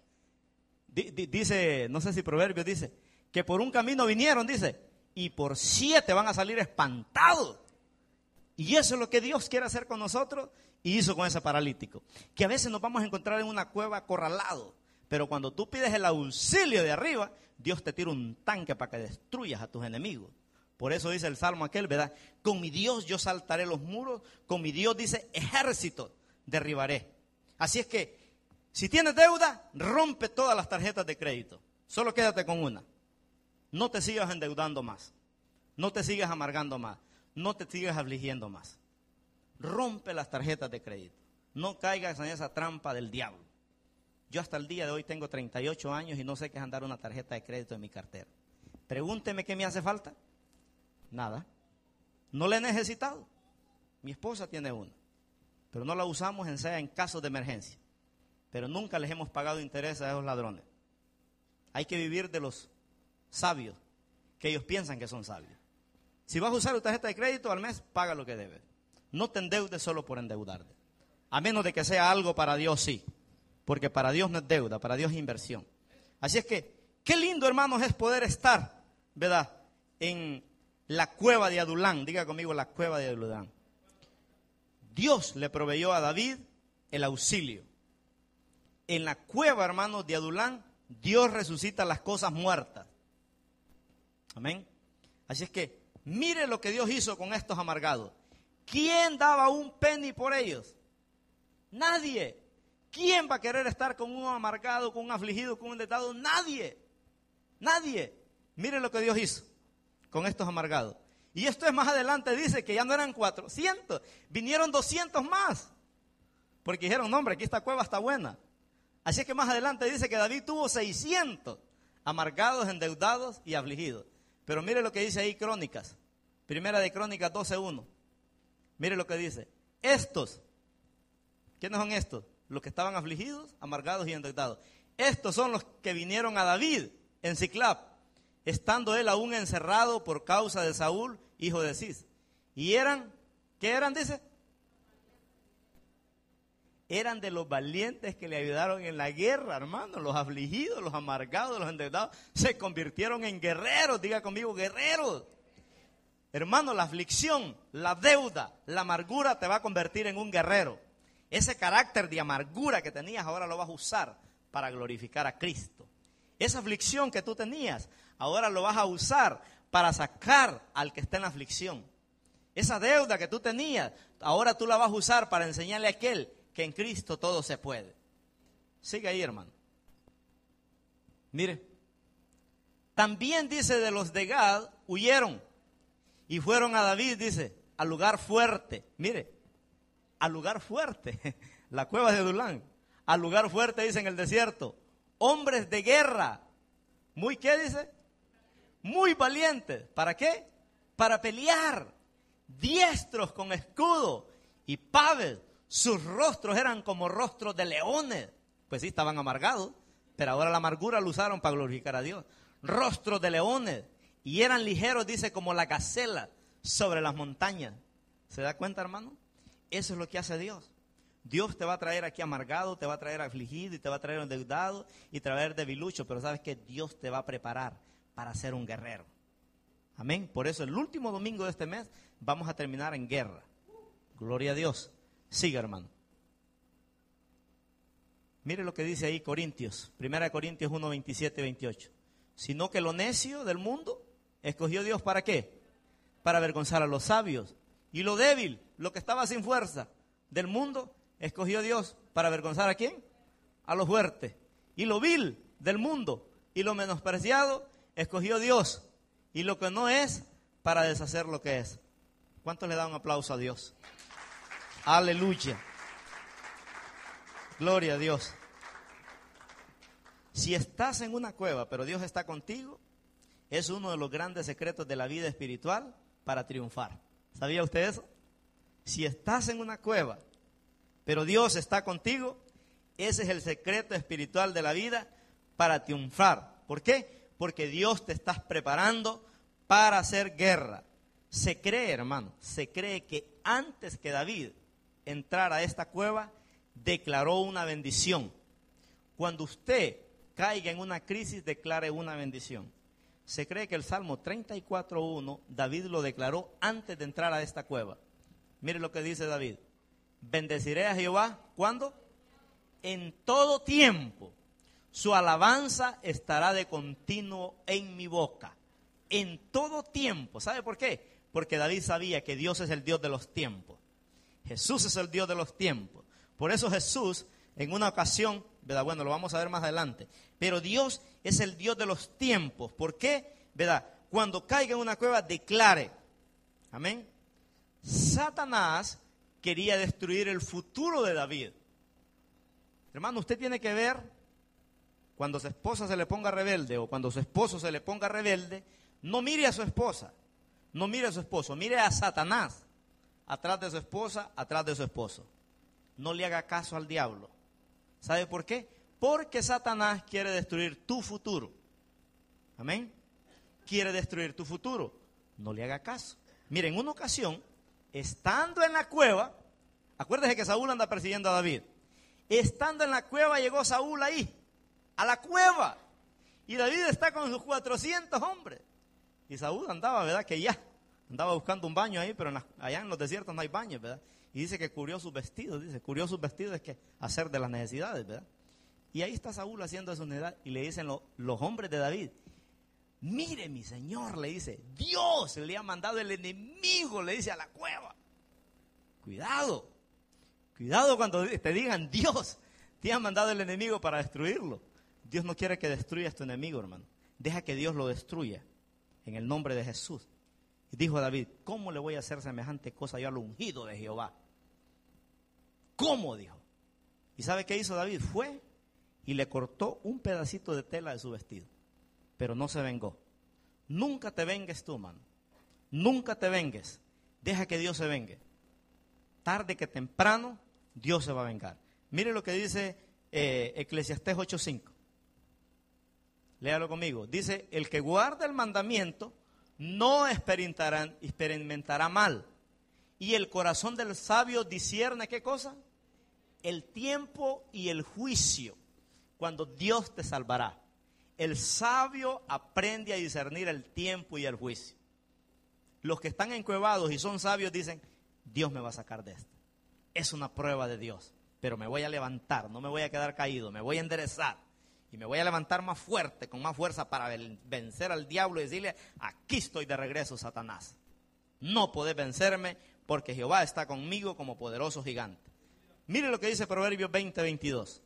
Dice, no sé si Proverbios dice, que por un camino vinieron, dice, y por siete van a salir espantados. Y eso es lo que Dios quiere hacer con nosotros y hizo con ese paralítico. Que a veces nos vamos a encontrar en una cueva acorralado, pero cuando tú pides el auxilio de arriba, Dios te tira un tanque para que destruyas a tus enemigos. Por eso dice el Salmo aquel, ¿verdad? Con mi Dios yo saltaré los muros, con mi Dios, dice, ejército derribaré. Así es que, si tienes deuda, rompe todas las tarjetas de crédito. Solo quédate con una. No te sigas endeudando más. No te sigas amargando más. No te sigas afligiendo más. Rompe las tarjetas de crédito. No caigas en esa trampa del diablo. Yo hasta el día de hoy tengo treinta y ocho años y no sé qué es andar una tarjeta de crédito en mi cartera. Pregúnteme qué me hace falta. Nada. No la he necesitado. Mi esposa tiene una. Pero no la usamos en sea en casos de emergencia. Pero nunca les hemos pagado interés a esos ladrones. Hay que vivir de los sabios, que ellos piensan que son sabios. Si vas a usar tu tarjeta de crédito al mes, paga lo que debes. No te endeudes solo por endeudarte. A menos de que sea algo para Dios, sí. Porque para Dios no es deuda, para Dios es inversión. Así es que, qué lindo, hermanos, es poder estar, ¿verdad?, en la cueva de Adulán. Diga conmigo, la cueva de Adulán. Dios le proveyó a David el auxilio. En la cueva, hermanos, de Adulán, Dios resucita las cosas muertas. Amén. Así es que, mire lo que Dios hizo con estos amargados. ¿Quién daba un penny por ellos? Nadie. ¿Quién va a querer estar con un amargado, con un afligido, con un endeudado? Nadie. Nadie. Mire lo que Dios hizo con estos amargados. Y esto es más adelante, dice que ya no eran cuatrocientos, vinieron doscientos más. Porque dijeron, no hombre, aquí esta cueva está buena. Así es que más adelante dice que David tuvo seiscientos amargados, endeudados y afligidos. Pero mire lo que dice ahí Crónicas, primera de Crónicas doce uno. Mire lo que dice, estos, ¿quiénes son estos? Los que estaban afligidos, amargados y endeudados. Estos son los que vinieron a David en Siclab, estando él aún encerrado por causa de Saúl, hijo de Cis. Y eran, ¿qué eran? Dice, eran de los valientes que le ayudaron en la guerra, hermano. Los afligidos, los amargados, los endeudados, se convirtieron en guerreros. Diga conmigo, guerreros. Hermano, la aflicción, la deuda, la amargura te va a convertir en un guerrero. Ese carácter de amargura que tenías ahora lo vas a usar para glorificar a Cristo. Esa aflicción que tú tenías, ahora lo vas a usar para sacar al que está en la aflicción. Esa deuda que tú tenías, ahora tú la vas a usar para enseñarle a aquel que en Cristo todo se puede. Sigue ahí, hermano. Mire, también dice de los de Gad, huyeron y fueron a David, dice, al lugar fuerte. Mire, al lugar fuerte, la cueva de Adulán. Al lugar fuerte, dice en el desierto, hombres de guerra. ¿Muy qué dice? Muy valientes. ¿Para qué? Para pelear. Diestros con escudo y paves, sus rostros eran como rostros de leones, pues sí, estaban amargados, pero ahora la amargura lo usaron para glorificar a Dios. Rostros de leones, y eran ligeros, dice, como la gacela sobre las montañas. ¿Se da cuenta, hermano? Eso es lo que hace Dios. Dios te va a traer aquí amargado, te va a traer afligido, y te va a traer endeudado, y traer debilucho, pero sabes que Dios te va a preparar para ser un guerrero. Amén. Por eso el último domingo de este mes vamos a terminar en guerra. Gloria a Dios. Siga, hermano. Mire lo que dice ahí Corintios. Primera de Corintios uno, veintisiete y veintiocho. Sino que lo necio del mundo escogió Dios ¿para qué? Para avergonzar a los sabios. Y lo débil, lo que estaba sin fuerza del mundo, escogió Dios para avergonzar ¿a quién? A los fuertes. Y lo vil del mundo y lo menospreciado, escogió Dios. Y lo que no es, para deshacer lo que es. ¿Cuántos le dan un aplauso a Dios? Aleluya. Gloria a Dios. Si estás en una cueva, pero Dios está contigo, es uno de los grandes secretos de la vida espiritual para triunfar. ¿Sabía usted eso? Si estás en una cueva, pero Dios está contigo, ese es el secreto espiritual de la vida para triunfar. ¿Por qué? Porque Dios te está preparando para hacer guerra. Se cree, hermano, se cree que antes que David entrara a esta cueva, declaró una bendición. Cuando usted caiga en una crisis, declare una bendición. Se cree que el Salmo treinta y cuatro, uno, David lo declaró antes de entrar a esta cueva. Mire lo que dice David. Bendeciré a Jehová, ¿cuándo? En todo tiempo. Su alabanza estará de continuo en mi boca. En todo tiempo. ¿Sabe por qué? Porque David sabía que Dios es el Dios de los tiempos. Jesús es el Dios de los tiempos. Por eso Jesús, en una ocasión, ¿verdad? Bueno, lo vamos a ver más adelante. Pero Dios es el Dios de los tiempos. ¿Por qué? ¿Verdad? Cuando caiga en una cueva, declare. Amén. Satanás quería destruir el futuro de David. Hermano, usted tiene que ver, cuando su esposa se le ponga rebelde o cuando su esposo se le ponga rebelde, no mire a su esposa, no mire a su esposo, mire a Satanás, atrás de su esposa, atrás de su esposo. No le haga caso al diablo. ¿Sabe por qué? Porque Satanás quiere destruir tu futuro. Amén. Quiere destruir tu futuro. No le haga caso. Mire, en una ocasión, estando en la cueva, acuérdese que Saúl anda persiguiendo a David. Estando en la cueva llegó Saúl ahí, a la cueva. Y David está con sus cuatrocientos hombres. Y Saúl andaba, ¿verdad? Que ya andaba buscando un baño ahí, pero en la, allá en los desiertos no hay baños, ¿verdad? Y dice que cubrió sus vestidos, dice, cubrió sus vestidos es que hacer de las necesidades, ¿verdad? Y ahí está Saúl haciendo su necesidad y le dicen lo, los hombres de David, mire mi señor, le dice, Dios le ha mandado el enemigo, le dice a la cueva. Cuidado, cuidado cuando te digan Dios te ha mandado el enemigo para destruirlo. Dios no quiere que destruyas tu enemigo, hermano. Deja que Dios lo destruya en el nombre de Jesús. Y dijo David, ¿cómo le voy a hacer semejante cosa yo al ungido de Jehová? ¿Cómo? Dijo. ¿Y sabe qué hizo David? Fue y le cortó un pedacito de tela de su vestido. Pero no se vengó. Nunca te vengues tú, mano. Nunca te vengues. Deja que Dios se vengue. Tarde que temprano, Dios se va a vengar. Mire lo que dice eh, Eclesiastés ocho cinco. Léalo conmigo. Dice, el que guarda el mandamiento no experimentará, experimentará mal. Y el corazón del sabio discierne, ¿qué cosa? El tiempo y el juicio, cuando Dios te salvará. El sabio aprende a discernir el tiempo y el juicio. Los que están encuevados y son sabios dicen, Dios me va a sacar de esto. Es una prueba de Dios, pero me voy a levantar, no me voy a quedar caído, me voy a enderezar. Y me voy a levantar más fuerte, con más fuerza para vencer al diablo y decirle, aquí estoy de regreso, Satanás. No podés vencerme porque Jehová está conmigo como poderoso gigante. Mire lo que dice Proverbios veinte, veintidós.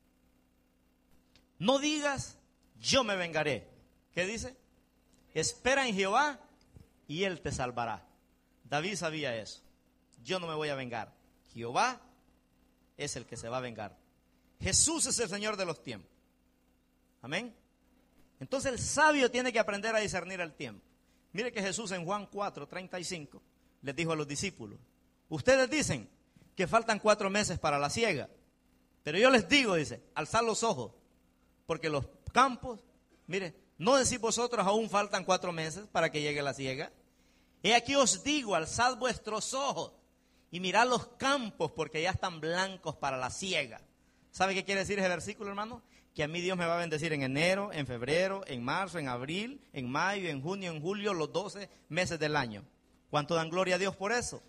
No digas, yo me vengaré. ¿Qué dice? Espera en Jehová y Él te salvará. David sabía eso. Yo no me voy a vengar. Jehová es el que se va a vengar. Jesús es el Señor de los tiempos. Amén. Entonces el sabio tiene que aprender a discernir el tiempo. Mire que Jesús en Juan cuatro, treinta y cinco les dijo a los discípulos, ustedes dicen que faltan cuatro meses para la siega, pero yo les digo, dice, alzad los ojos, porque los campos, mire, ¿no decís vosotros aún faltan cuatro meses para que llegue la siega? He aquí os digo, alzad vuestros ojos y mirad los campos, porque ya están blancos para la siega. ¿Sabe qué quiere decir ese versículo, hermano? Que a mí Dios me va a bendecir en enero, en febrero, en marzo, en abril, en mayo, en junio, en julio, los doce meses del año. ¿Cuánto dan gloria a Dios por eso?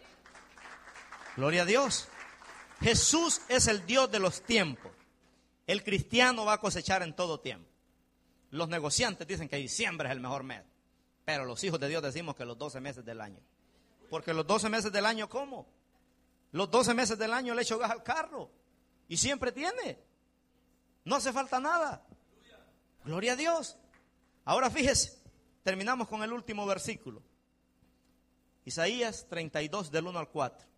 Gloria a Dios. Jesús es el Dios de los tiempos. El cristiano va a cosechar en todo tiempo. Los negociantes dicen que diciembre es el mejor mes, pero los hijos de Dios decimos que los doce meses del año. Porque los doce meses del año, ¿cómo? Los doce meses del año le echo gas al carro y siempre tiene. No hace falta nada. Gloria a Dios. Ahora fíjese, terminamos con el último versículo. Isaías treinta y dos del uno al cuatro.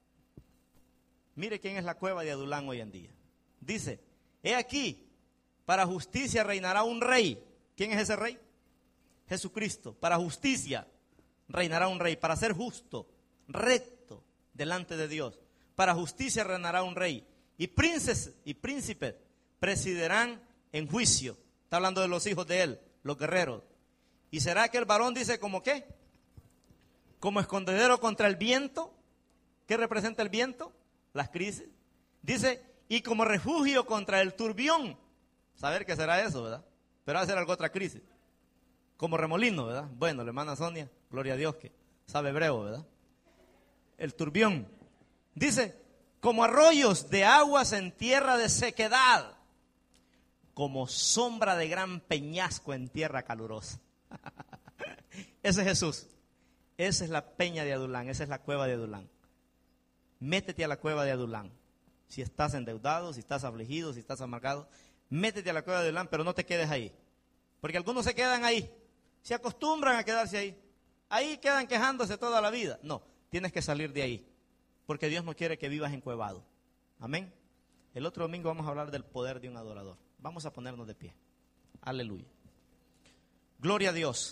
Mire quién es la cueva de Adulán hoy en día. Dice, he aquí, para justicia reinará un rey. ¿Quién es ese rey? Jesucristo. Para justicia reinará un rey, para ser justo, recto delante de Dios. Para justicia reinará un rey. Y príncipes y príncipes presidirán en juicio. Está hablando de los hijos de él, los guerreros. ¿Y será que el varón dice como qué? Como escondedero contra el viento. ¿Qué representa el viento? Las crisis. Dice, y como refugio contra el turbión. Saber qué será eso, ¿verdad? Pero va a ser algo otra crisis. Como remolino, ¿verdad? Bueno, la hermana Sonia, gloria a Dios que sabe hebreo, ¿verdad? El turbión. Dice, como arroyos de aguas en tierra de sequedad, como sombra de gran peñasco en tierra calurosa. Ese es Jesús. Esa es la peña de Adulán, esa es la cueva de Adulán. Métete a la cueva de Adulán. Si estás endeudado, si estás afligido, si estás amargado, métete a la cueva de Adulán, pero no te quedes ahí. Porque algunos se quedan ahí, se acostumbran a quedarse ahí. Ahí quedan quejándose toda la vida. No, tienes que salir de ahí. Porque Dios no quiere que vivas encuevado. Amén. El otro domingo vamos a hablar del poder de un adorador. Vamos a ponernos de pie. Aleluya. Gloria a Dios.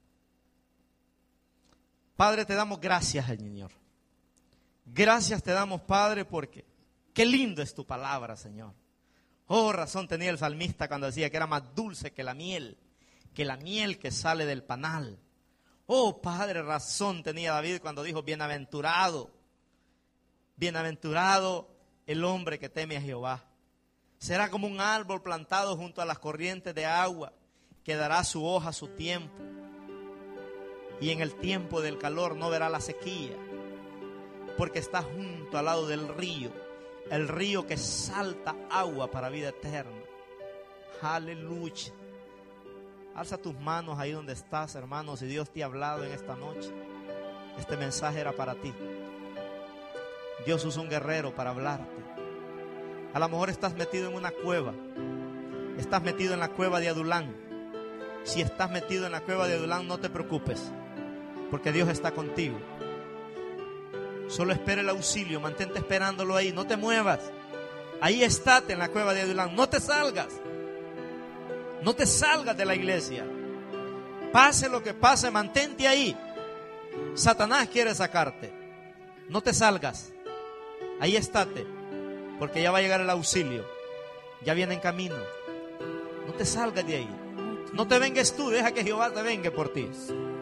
Padre, te damos gracias, Señor. Gracias te damos, Padre, porque qué lindo es tu palabra, Señor. Oh, razón tenía el salmista cuando decía que era más dulce que la miel, que la miel que sale del panal. Oh, Padre, razón tenía David cuando dijo, bienaventurado, bienaventurado el hombre que teme a Jehová. Será como un árbol plantado junto a las corrientes de agua, que dará su hoja a su tiempo. Y en el tiempo del calor no verá la sequía, porque está junto al lado del río, el río que salta agua para vida eterna. Aleluya. Alza tus manos ahí donde estás, hermano. Si Dios te ha hablado en esta noche, este mensaje era para ti. Dios usó un guerrero para hablarte. A lo mejor estás metido en una cueva. Estás metido en la cueva de Adulán. Si estás metido en la cueva de Adulán, no te preocupes, porque Dios está contigo. Solo espera el auxilio, mantente esperándolo ahí, no te muevas. Ahí estate en la cueva de Adulán, no te salgas. No te salgas de la iglesia. Pase lo que pase, mantente ahí. Satanás quiere sacarte. No te salgas. Ahí estate, porque ya va a llegar el auxilio. Ya viene en camino. No te salgas de ahí. No te vengues tú, deja que Jehová te vengue por ti.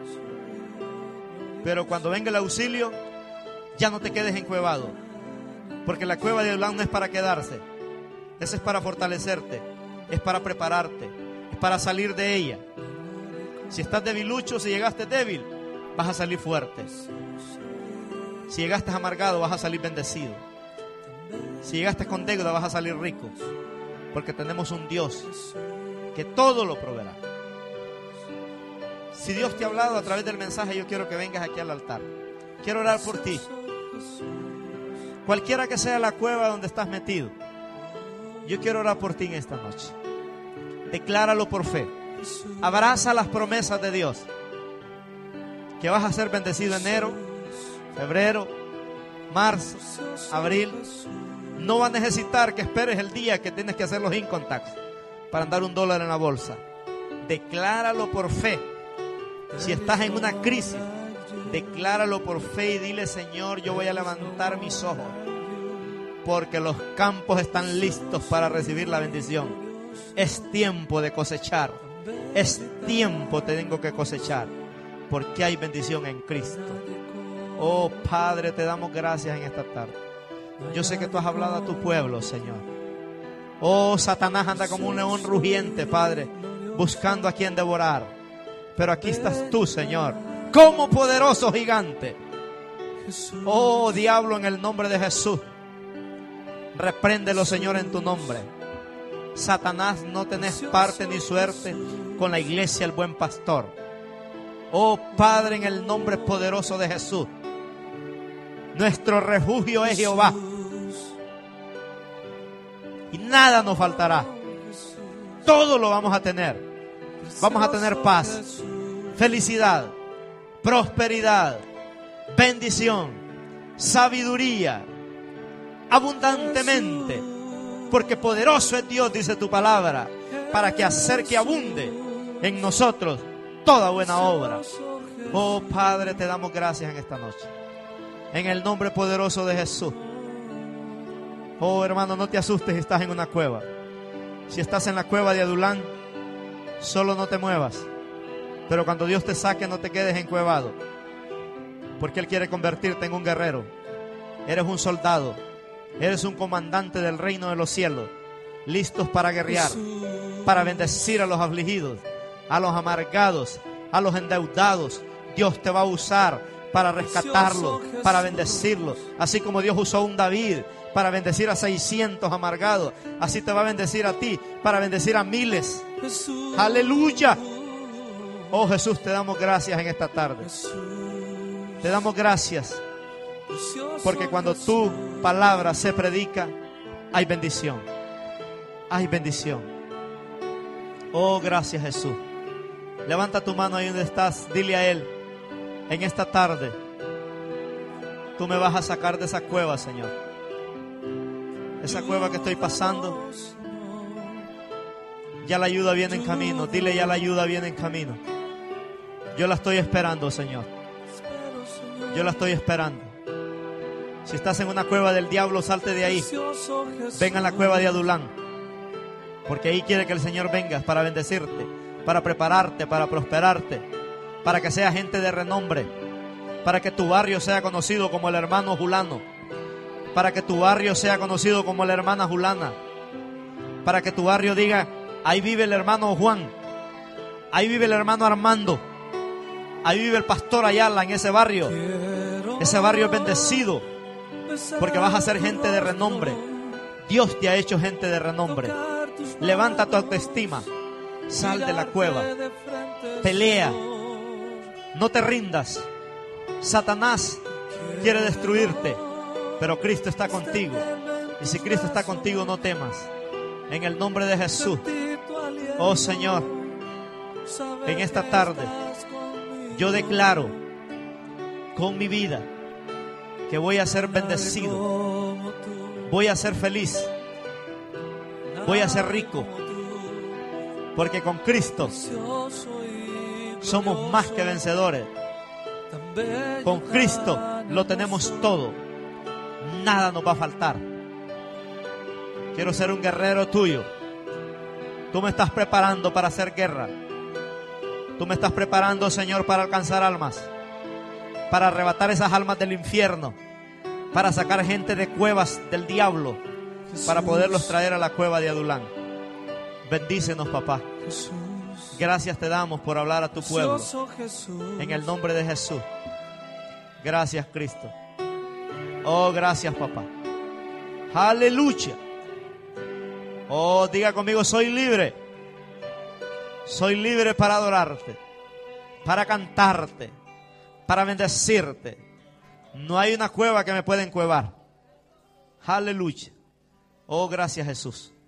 Pero cuando venga el auxilio, ya no te quedes encuevado, porque la cueva de Adulán no es para quedarse. Esa es para fortalecerte, es para prepararte, es para salir de ella. Si estás debilucho, si llegaste débil, vas a salir fuerte. Si llegaste amargado, vas a salir bendecido. Si llegaste con deuda, vas a salir rico. porque tenemos un Dios que todo lo proveerá. Si Dios te ha hablado a través del mensaje, yo quiero que vengas aquí al altar. Quiero orar por ti. Cualquiera que sea la cueva donde estás metido, yo quiero orar por ti en esta noche. Decláralo por fe. Abraza las promesas de Dios. Que vas a ser bendecido enero, febrero, marzo, abril. No va a necesitar que esperes el día que tienes que hacer los income tax para andar un dólar en la bolsa. Decláralo por fe. Si estás en una crisis, decláralo por fe y dile: Señor, yo voy a levantar mis ojos, porque los campos están listos para recibir la bendición. Es tiempo de cosechar. Es tiempo tengo que cosechar, porque hay bendición en Cristo. Oh Padre, te damos gracias en esta tarde. Yo sé que tú has hablado a tu pueblo, Señor. Oh, Satanás anda como un león rugiente, Padre, buscando a quien devorar. Pero aquí estás tú, Señor, como poderoso gigante. Oh, diablo, en el nombre de Jesús, repréndelo, Señor, en tu nombre. Satanás, no tenés parte ni suerte con la iglesia, el buen pastor. Oh, Padre, en el nombre poderoso de Jesús, nuestro refugio es Jehová, y nada nos faltará. Todo lo vamos a tener. Vamos a tener paz, felicidad, prosperidad, bendición, sabiduría, abundantemente, porque poderoso es Dios, dice tu palabra, para que hacer que abunde en nosotros toda buena obra. Oh Padre, te damos gracias en esta noche, en el nombre poderoso de Jesús. Oh hermano, no te asustes si estás en una cueva. Si estás en la cueva de Adulán, solo no te muevas. Pero cuando Dios te saque, no te quedes encuevado, porque Él quiere convertirte en un guerrero. Eres un soldado, eres un comandante del reino de los cielos, listos para guerrear, para bendecir a los afligidos, a los amargados, a los endeudados. Dios te va a usar para rescatarlos, para bendecirlos. Así como Dios usó a un David para bendecir a seiscientos amargados, así te va a bendecir a ti para bendecir a miles. Aleluya. Oh Jesús, te damos gracias en esta tarde. Te damos gracias porque cuando tu palabra se predica, hay bendición. Hay bendición. Oh, gracias Jesús. Levanta tu mano ahí donde estás. Dile a Él: en esta tarde, tú me vas a sacar de esa cueva, Señor. Esa cueva que estoy pasando, ya la ayuda viene en camino. Dile: ya la ayuda viene en camino. Yo la estoy esperando, Señor. Yo la estoy esperando. Si estás en una cueva del diablo, salte de ahí. Ven a la cueva de Adulán, porque ahí quiere que el Señor venga para bendecirte, para prepararte, para prosperarte, para que seas gente de renombre, para que tu barrio sea conocido como el hermano Julano, para que tu barrio sea conocido como la hermana Julana, para que tu barrio diga: ahí vive el hermano Juan, ahí vive el hermano Armando, ahí vive el pastor Ayala. En ese barrio, ese barrio es bendecido, porque vas a ser gente de renombre. Dios te ha hecho gente de renombre. Levanta tu autoestima, sal de la cueva, pelea, no te rindas. Satanás quiere destruirte, pero Cristo está contigo. Y si Cristo está contigo, no temas. En el nombre de Jesús. Oh Señor, en esta tarde yo declaro con mi vida que voy a ser bendecido, voy a ser feliz, voy a ser rico, porque con Cristo somos más que vencedores. Con Cristo lo tenemos todo, nada nos va a faltar. Quiero ser un guerrero tuyo. Tú me estás preparando para hacer guerra. Tú me estás preparando, Señor, para alcanzar almas, para arrebatar esas almas del infierno, para sacar gente de cuevas del diablo, para poderlos traer a la cueva de Adulán. Bendícenos, papá. Gracias te damos por hablar a tu pueblo. En el nombre de Jesús. Gracias, Cristo. Oh, gracias, papá. Aleluya. Oh, diga conmigo, soy libre. Soy libre para adorarte, para cantarte, para bendecirte. No hay una cueva que me pueda encuevar. Aleluya. Oh, gracias Jesús.